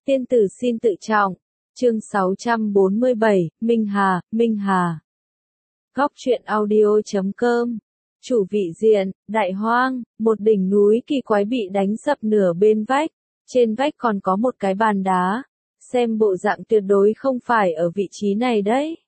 Tiên tử xin tự trọng. Chương 647, Minh Hà. Góc truyện audio.com. Chủ vị diện, Đại Hoang, một đỉnh núi kỳ quái bị đánh sập nửa bên vách. Trên vách còn có một cái bàn đá. Xem bộ dạng tuyệt đối không phải ở vị trí này đấy.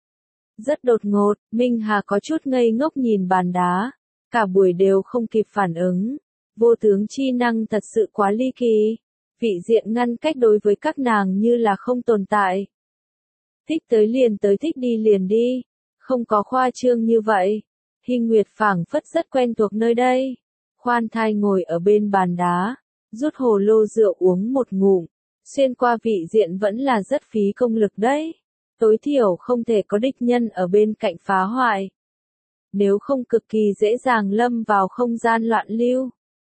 Rất đột ngột, Minh Hà có chút ngây ngốc nhìn bàn đá. Cả buổi đều không kịp phản ứng. Vô tướng chi năng thật sự quá ly kỳ. Vị diện ngăn cách đối với các nàng như là không tồn tại. Thích tới liền tới, thích đi liền đi. Không có khoa trương như vậy. Hy Nguyệt phảng phất rất quen thuộc nơi đây. Khoan thai ngồi ở bên bàn đá. Rút hồ lô rượu uống một ngụm. Xuyên qua vị diện vẫn là rất phí công lực đấy. Tối thiểu không thể có địch nhân ở bên cạnh phá hoại. Nếu không cực kỳ dễ dàng lâm vào không gian loạn lưu.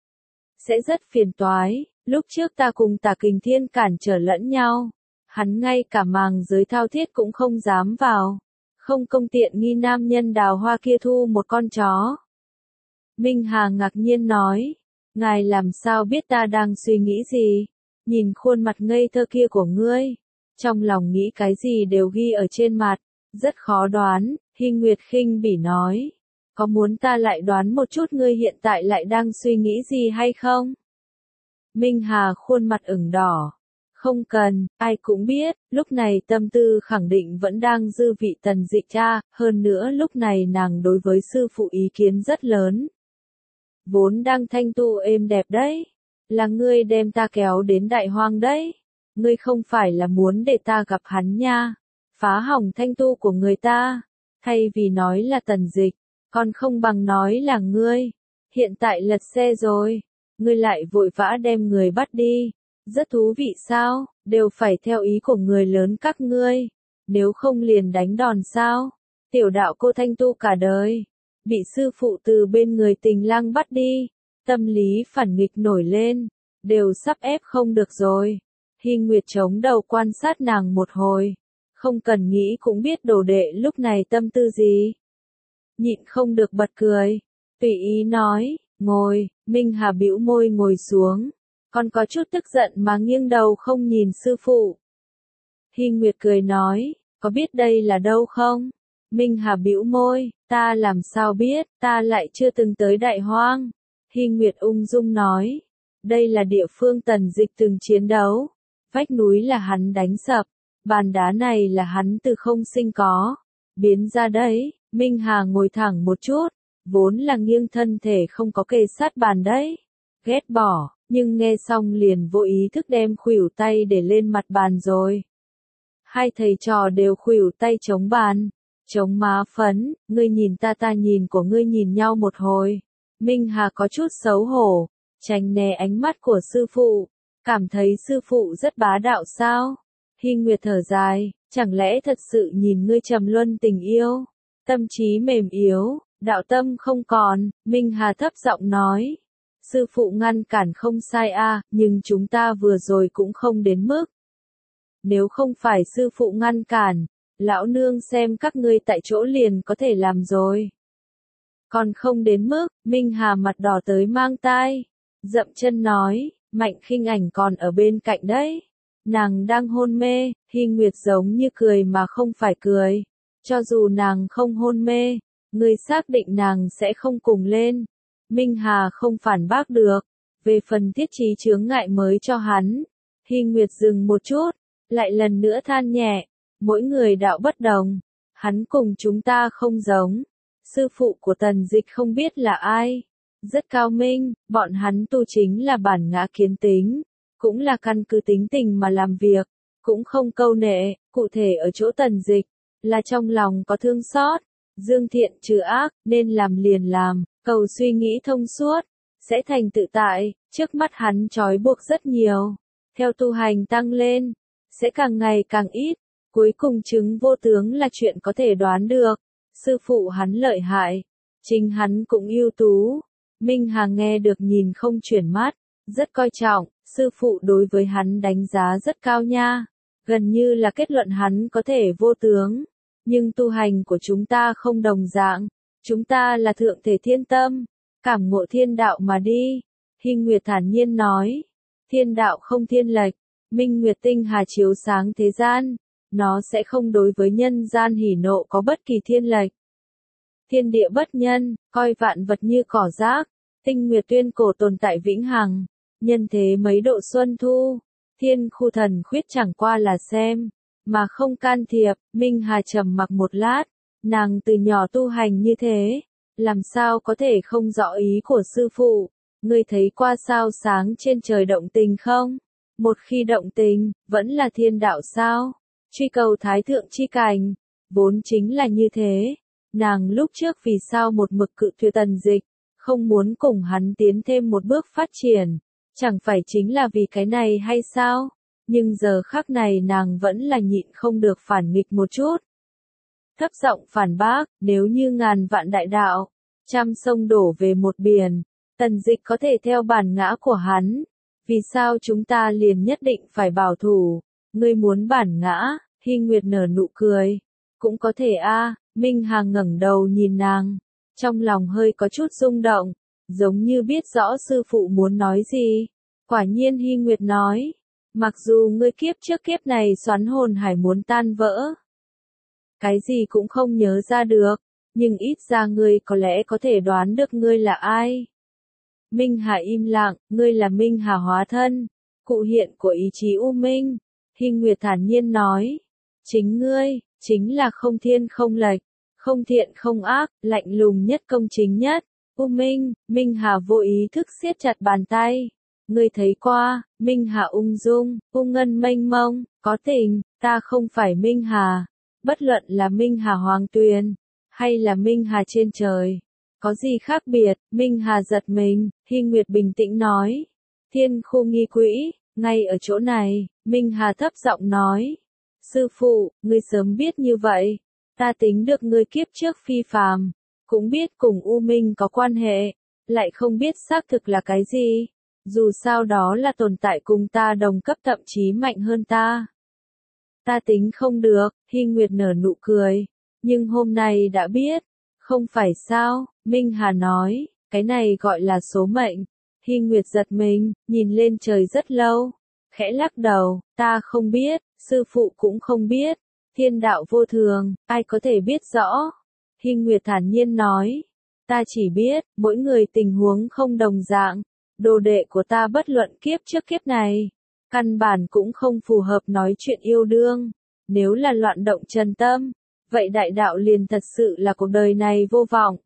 Sẽ rất phiền toái. Lúc trước ta cùng Tả Kình Thiên cản trở lẫn nhau. Hắn ngay cả màng giới thao thiết cũng không dám vào. Không công tiện nghi nam nhân đào hoa kia thu một con chó. Minh Hà ngạc nhiên nói. Ngài làm sao biết ta đang suy nghĩ gì? Nhìn khuôn mặt ngây thơ kia của ngươi. Trong lòng nghĩ cái gì đều ghi ở trên mặt. Rất khó đoán, Hy Nguyệt khinh bỉ nói. Có muốn ta lại đoán một chút ngươi hiện tại lại đang suy nghĩ gì hay không? Minh Hà khuôn mặt ửng đỏ. Không cần, ai cũng biết, lúc này tâm tư khẳng định vẫn đang dư vị Tần Dịch cha, hơn nữa lúc này nàng đối với sư phụ ý kiến rất lớn. Vốn đang thanh tu êm đẹp đấy, là ngươi đem ta kéo đến Đại Hoang đấy. Ngươi không phải là muốn để ta gặp hắn nha, phá hỏng thanh tu của người ta, thay vì nói là Tần Dịch, còn không bằng nói là ngươi. Hiện tại lật xe rồi. Ngươi lại vội vã đem người bắt đi. Rất thú vị sao, đều phải theo ý của người lớn các ngươi. Nếu không liền đánh đòn sao? Tiểu đạo cô thanh tu cả đời. Bị sư phụ từ bên người tình lang bắt đi. Tâm lý phản nghịch nổi lên. Đều sắp ép không được rồi. Hy Nguyệt chống đầu quan sát nàng một hồi. Không cần nghĩ cũng biết đồ đệ lúc này tâm tư gì. Nhịn không được bật cười. Tùy ý nói. Ngồi, Minh Hà bĩu môi ngồi xuống, còn có chút tức giận mà nghiêng đầu không nhìn sư phụ. Hy Nguyệt cười nói, có biết đây là đâu không? Minh Hà bĩu môi, ta làm sao biết, ta lại chưa từng tới Đại Hoang. Hy Nguyệt ung dung nói, đây là địa phương Tần Dịch từng chiến đấu, vách núi là hắn đánh sập, bàn đá này là hắn từ không sinh có, biến ra đấy. Minh Hà ngồi thẳng một chút. Vốn là nghiêng thân thể không có kề sát bàn đấy. Ghét bỏ, nhưng nghe xong liền vô ý thức đem khuỷu tay để lên mặt bàn rồi. Hai thầy trò đều khuỷu tay chống bàn, chống má phấn, ngươi nhìn ta ta nhìn của ngươi nhìn nhau một hồi. Minh Hà có chút xấu hổ, tránh né ánh mắt của sư phụ, cảm thấy sư phụ rất bá đạo sao? Hy Nguyệt thở dài, chẳng lẽ thật sự nhìn ngươi trầm luân tình yêu, tâm trí mềm yếu. Đạo tâm không còn, Minh Hà thấp giọng nói. Sư phụ ngăn cản không sai a, nhưng chúng ta vừa rồi cũng không đến mức. Nếu không phải sư phụ ngăn cản, lão nương xem các ngươi tại chỗ liền có thể làm rồi. Còn không đến mức, Minh Hà mặt đỏ tới mang tai. Dậm chân nói, Mạnh Khinh Ảnh còn ở bên cạnh đấy. Nàng đang hôn mê, Hy Nguyệt giống như cười mà không phải cười. Cho dù nàng không hôn mê. Ngươi xác định nàng sẽ không cùng lên. Minh Hà không phản bác được. Về phần thiết trí chướng ngại mới cho hắn. Hy Nguyệt dừng một chút. Lại lần nữa than nhẹ. Mỗi người đạo bất đồng. Hắn cùng chúng ta không giống. Sư phụ của Tần Dịch không biết là ai. Rất cao minh. Bọn hắn tu chính là bản ngã kiến tính. Cũng là căn cứ tính tình mà làm việc. Cũng không câu nệ. Cụ thể ở chỗ Tần Dịch. Là trong lòng có thương xót. Dương thiện trừ ác, nên làm liền làm, cầu suy nghĩ thông suốt, sẽ thành tự tại. Trước mắt hắn trói buộc rất nhiều. Theo tu hành tăng lên, sẽ càng ngày càng ít. Cuối cùng chứng vô tướng là chuyện có thể đoán được. Sư phụ hắn lợi hại, chính hắn cũng ưu tú. Minh Hà nghe được nhìn không chuyển mắt, rất coi trọng. Sư phụ đối với hắn đánh giá rất cao nha. Gần như là kết luận hắn có thể vô tướng. Nhưng tu hành của chúng ta không đồng dạng. Chúng ta là thượng thể thiên tâm. Cảm ngộ thiên đạo mà đi. Hy Nguyệt thản nhiên nói. Thiên đạo không thiên lệch. Minh Nguyệt tinh hà chiếu sáng thế gian, nó sẽ không đối với nhân gian hỉ nộ có bất kỳ thiên lệch. Thiên địa bất nhân, coi vạn vật như cỏ rác, tinh nguyệt tuyên cổ tồn tại vĩnh hằng, nhân thế mấy độ xuân thu, thiên khu thần khuyết chẳng qua là xem, mà không can thiệp. Minh Hà trầm mặc một lát, nàng từ nhỏ tu hành như thế, làm sao có thể không rõ ý của sư phụ. Ngươi thấy qua sao sáng trên trời động tình không? Một khi động tình, vẫn là thiên đạo sao? Truy cầu thái thượng chi cảnh, vốn chính là như thế. Nàng lúc trước vì sao một mực cự tuyệt Tần Dịch, không muốn cùng hắn tiến thêm một bước phát triển, chẳng phải chính là vì cái này hay sao? Nhưng giờ khắc này nàng vẫn là nhịn không được phản nghịch một chút. Thấp giọng phản bác, nếu như ngàn vạn đại đạo, trăm sông đổ về một biển, Tần Dịch có thể theo bản ngã của hắn, vì sao chúng ta liền nhất định phải bảo thủ? Ngươi muốn bản ngã? Hy Nguyệt nở nụ cười. Cũng có thể a. Minh Hà ngẩng đầu nhìn nàng, trong lòng hơi có chút rung động, giống như biết rõ sư phụ muốn nói gì. Quả nhiên Hy Nguyệt nói, mặc dù ngươi kiếp trước kiếp này xoắn hồn hải muốn tan vỡ, cái gì cũng không nhớ ra được, nhưng ít ra ngươi có lẽ có thể đoán được ngươi là ai. Minh Hà im lặng, ngươi là Minh Hà hóa thân, cụ hiện của ý chí U Minh. Hy Nguyệt thản nhiên nói, chính ngươi, chính là không thiên không lệch, không thiện không ác, lạnh lùng nhất công chính nhất. U Minh, Minh Hà vô ý thức siết chặt bàn tay. Ngươi thấy qua, Minh Hà ung dung, U Ngân mênh mông, có tình, ta không phải Minh Hà. Bất luận là Minh Hà Hoàng Tuyền, hay là Minh Hà trên trời, có gì khác biệt? Minh Hà giật mình, Hy Nguyệt bình tĩnh nói. Thiên khu nghi quỹ, ngay ở chỗ này. Minh Hà thấp giọng nói. Sư phụ, ngươi sớm biết như vậy. Ta tính được ngươi kiếp trước phi phàm, cũng biết cùng U Minh có quan hệ, lại không biết xác thực là cái gì. Dù sao đó là tồn tại cùng ta đồng cấp thậm chí mạnh hơn ta. Ta tính không được, Hy Nguyệt nở nụ cười. Nhưng hôm nay đã biết. Không phải sao, Minh Hà nói, cái này gọi là số mệnh. Hy Nguyệt giật mình, nhìn lên trời rất lâu, khẽ lắc đầu, ta không biết, sư phụ cũng không biết, thiên đạo vô thường, ai có thể biết rõ. Hy Nguyệt thản nhiên nói, ta chỉ biết, mỗi người tình huống không đồng dạng, đồ đệ của ta bất luận kiếp trước kiếp này, căn bản cũng không phù hợp nói chuyện yêu đương, nếu là loạn động chân tâm. Vậy đại đạo liền thật sự là cuộc đời này vô vọng.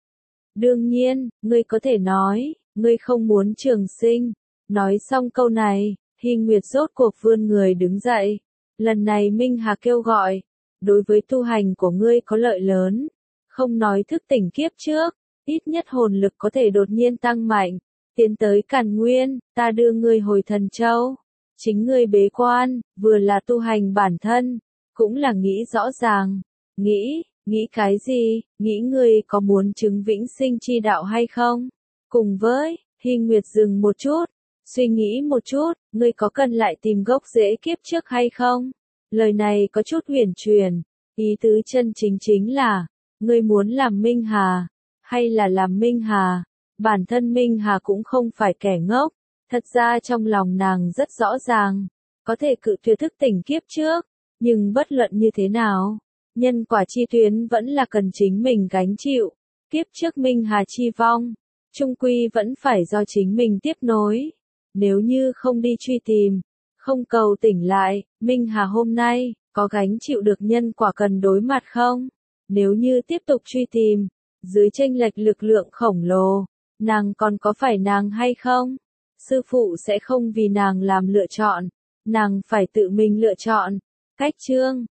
Đương nhiên, ngươi có thể nói, ngươi không muốn trường sinh. Nói xong câu này, Hy Nguyệt rốt cuộc vươn người đứng dậy. Lần này Minh Hà kêu gọi, đối với tu hành của ngươi có lợi lớn. Không nói thức tỉnh kiếp trước, ít nhất hồn lực có thể đột nhiên tăng mạnh. Tiến tới Càn Nguyên, ta đưa ngươi hồi Thần Châu. Chính ngươi bế quan, vừa là tu hành bản thân, cũng là nghĩ rõ ràng. Nghĩ cái gì? Nghĩ ngươi có muốn chứng vĩnh sinh chi đạo hay không? Cùng với, Hy Nguyệt dừng một chút, suy nghĩ một chút, ngươi có cần lại tìm gốc rễ kiếp trước hay không? Lời này có chút huyền truyền, ý tứ chân chính chính là, ngươi muốn làm Minh Hà, hay là làm Minh Hà? Bản thân Minh Hà cũng không phải kẻ ngốc, thật ra trong lòng nàng rất rõ ràng, có thể cự tuyệt thức tỉnh kiếp trước, nhưng bất luận như thế nào, nhân quả chi tuyến vẫn là cần chính mình gánh chịu. Kiếp trước Minh Hà chi vong, chung quy vẫn phải do chính mình tiếp nối. Nếu như không đi truy tìm, không cầu tỉnh lại, Minh Hà hôm nay, có gánh chịu được nhân quả cần đối mặt không? Nếu như tiếp tục truy tìm, dưới chênh lệch lực lượng khổng lồ, nàng còn có phải nàng hay không? Sư phụ sẽ không vì nàng làm lựa chọn, nàng phải tự mình lựa chọn. Cách chương